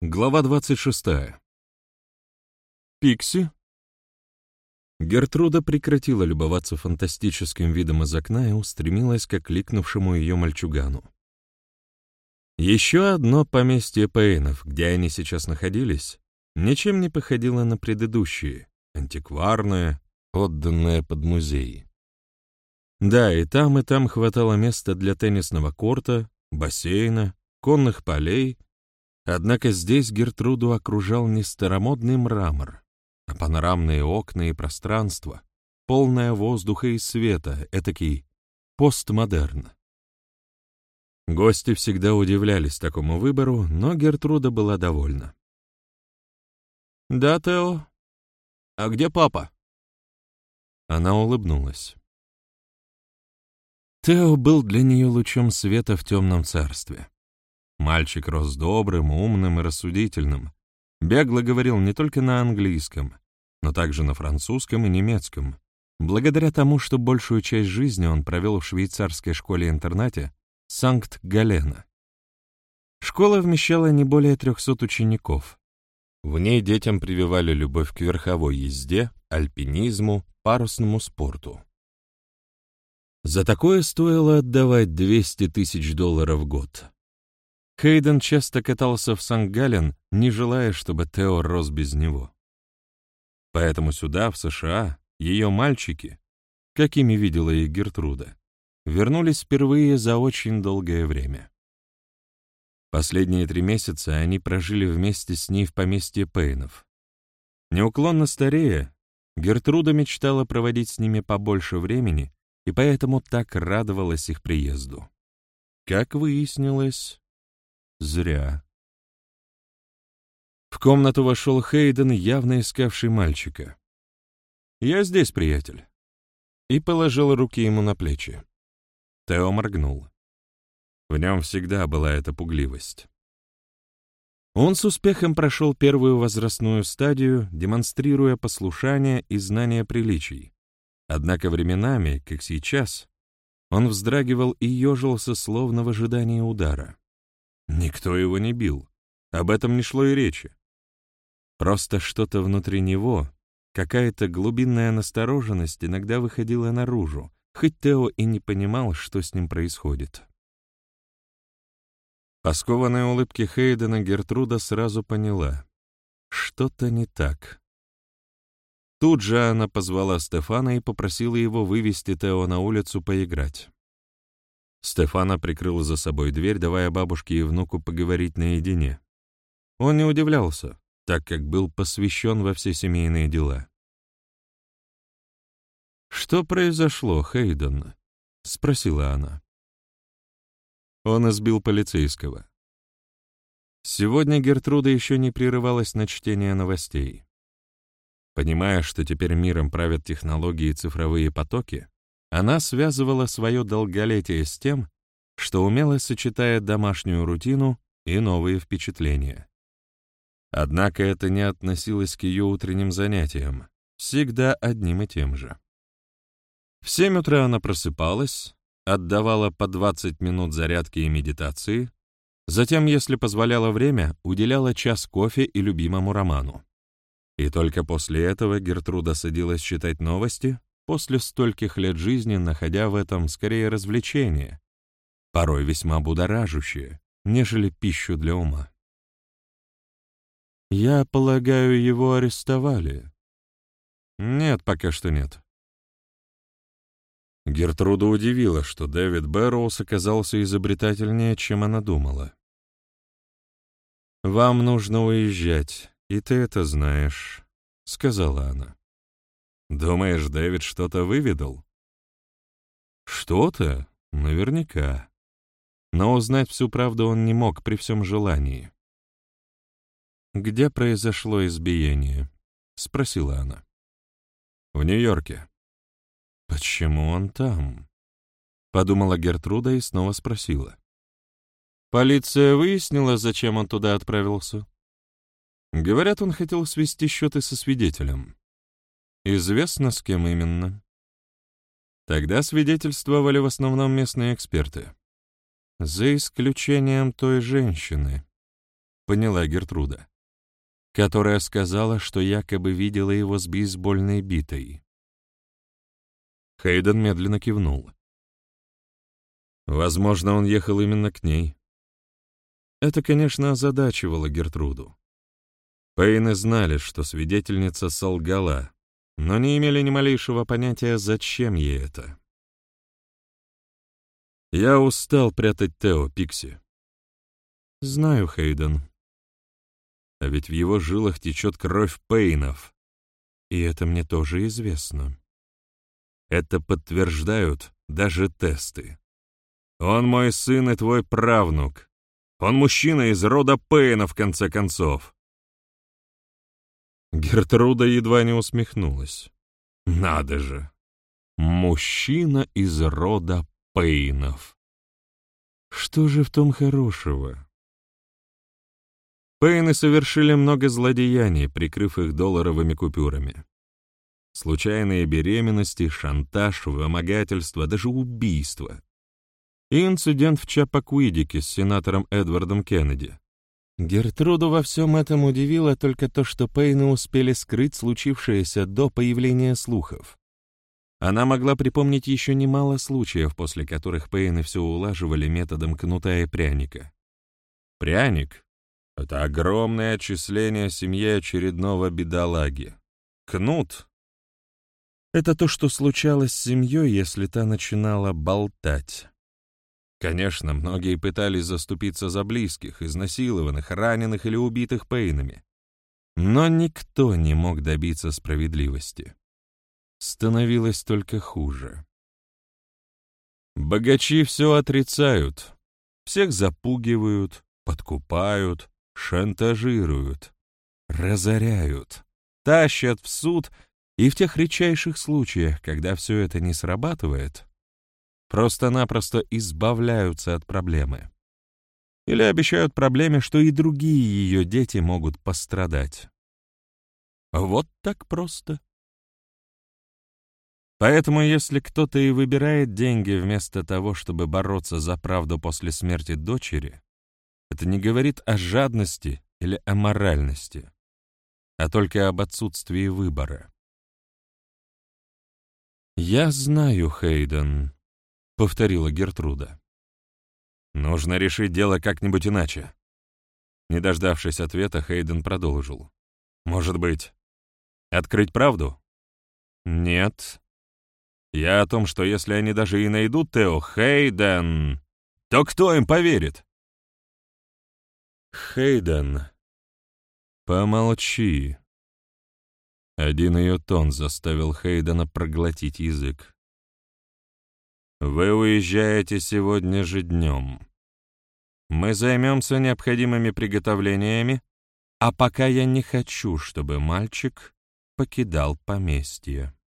Глава 26. Пикси? Гертруда прекратила любоваться фантастическим видом из окна и устремилась к окликнувшему ее мальчугану. Еще одно поместье Пейнов, где они сейчас находились, ничем не походило на предыдущие, антикварное, отданное под музей. Да, и там хватало места для теннисного корта, бассейна, конных полей. Однако здесь Гертруду окружал не старомодный мрамор, а панорамные окна и пространство, полное воздуха и света, этакий постмодерн. Гости всегда удивлялись такому выбору, но Гертруда была довольна. «Да, Тео? А где папа?» Она улыбнулась. Тео был для нее лучом света в темном царстве. Мальчик рос добрым, умным и рассудительным. Бегло говорил не только на английском, но также на французском и немецком, благодаря тому, что большую часть жизни он провел в швейцарской школе-интернате Санкт-Галена. Школа вмещала не более 300 учеников. В ней детям прививали любовь к верховой езде, альпинизму, парусному спорту. За такое стоило отдавать $200 000 в год. Хейден часто катался в Санкт-Гален, не желая, чтобы Тео рос без него. Поэтому сюда, в США, ее мальчики, какими видела их Гертруда, вернулись впервые за очень долгое время. Последние 3 месяца они прожили вместе с ней в поместье Пейнов. Неуклонно старея, Гертруда мечтала проводить с ними побольше времени и поэтому так радовалась их приезду. Как выяснилось, зря. В комнату вошел Хейден, явно искавший мальчика. «Я здесь, приятель», и положил руки ему на плечи. Тео моргнул. В нем всегда была эта пугливость. Он с успехом прошел первую возрастную стадию, демонстрируя послушание и знание приличий. Однако временами, как сейчас, он вздрагивал и ежился, словно в ожидании удара. Никто его не бил, об этом не шло и речи. Просто что-то внутри него, какая-то глубинная настороженность иногда выходила наружу, хоть Тео и не понимал, что с ним происходит. По скованной улыбке Хейдена Гертруда сразу поняла — что-то не так. Тут же она позвала Стефана и попросила его вывести Тео на улицу поиграть. Стефана прикрыл за собой дверь, давая бабушке и внуку поговорить наедине. Он не удивлялся, так как был посвящен во все семейные дела. «Что произошло, Хейден?» — спросила она. Он избил полицейского. Сегодня Гертруда еще не прерывалась на чтение новостей. Понимая, что теперь миром правят технологии и цифровые потоки, она связывала свое долголетие с тем, что умело сочетает домашнюю рутину и новые впечатления. Однако это не относилось к ее утренним занятиям, всегда одним и тем же. В 7 утра она просыпалась, отдавала по 20 минут зарядки и медитации, затем, если позволяло время, уделяла час кофе и любимому роману. И только после этого Гертруда садилась читать новости, после стольких лет жизни находя в этом скорее развлечение, порой весьма будоражащее, нежели пищу для ума. «Я полагаю, его арестовали?» «Нет, пока что нет». Гертруда удивила, что Дэвид Бэрроуз оказался изобретательнее, чем она думала. «Вам нужно уезжать, и ты это знаешь», — сказала она. «Думаешь, Дэвид что-то выведал?» «Что-то? Наверняка. Но узнать всю правду он не мог при всем желании». «Где произошло избиение?» — спросила она. «В Нью-Йорке». «Почему он там?» — подумала Гертруда и снова спросила. «Полиция выяснила, зачем он туда отправился?» «Говорят, он хотел свести счеты со свидетелем». «Известно, с кем именно?» «Тогда свидетельствовали в основном местные эксперты». «За исключением той женщины», — поняла Гертруда, которая сказала, что якобы видела его с бейсбольной битой. Хейден медленно кивнул. Возможно, он ехал именно к ней. Это, конечно, озадачивало Гертруду. Пейны знали, что свидетельница солгала, но не имели ни малейшего понятия, зачем ей это. «Я устал прятать Тео, Пикси». «Знаю, Хейден. А ведь в его жилах течет кровь Пейнов, и это мне тоже известно. Это подтверждают даже тесты. Он мой сын и твой правнук. Он мужчина из рода Пейна, в конце концов». Гертруда едва не усмехнулась. «Надо же! Мужчина из рода Пейнов. Что же в том хорошего?» Пейны совершили много злодеяний, прикрыв их долларовыми купюрами. Случайные беременности, шантаж, вымогательство, даже убийство. И инцидент в Чаппакуидике с сенатором Эдвардом Кеннеди. Гертруду во всем этом удивило только то, что Пейны успели скрыть случившееся до появления слухов. Она могла припомнить еще немало случаев, после которых Пейны все улаживали методом кнута и пряника. Пряник — это огромное отчисление семье очередного бедолаги. Кнут — это то, что случалось с семьей, если та начинала болтать. Конечно, многие пытались заступиться за близких, изнасилованных, раненых или убитых Пейнами. Но никто не мог добиться справедливости. Становилось только хуже. Богачи все отрицают, всех запугивают, подкупают, шантажируют, разоряют, тащат в суд, и в тех редчайших случаях, когда все это не срабатывает, просто-напросто избавляются от проблемы. Или обещают проблеме, что и другие ее дети могут пострадать. Вот так просто. Поэтому если кто-то и выбирает деньги вместо того, чтобы бороться за правду после смерти дочери, это не говорит о жадности или о моральности, а только об отсутствии выбора. «Я знаю, Хейден», — повторила Гертруда. «Нужно решить дело как-нибудь иначе». Не дождавшись ответа, Хейден продолжил. «Может быть, открыть правду?» «Нет. Я о том, что если они даже и найдут Тео, Хейден, то кто им поверит?» «Хейден, помолчи». Один ее тон заставил Хейдена проглотить язык. «Вы уезжаете сегодня же днем. Мы займемся необходимыми приготовлениями, а пока я не хочу, чтобы мальчик покидал поместье».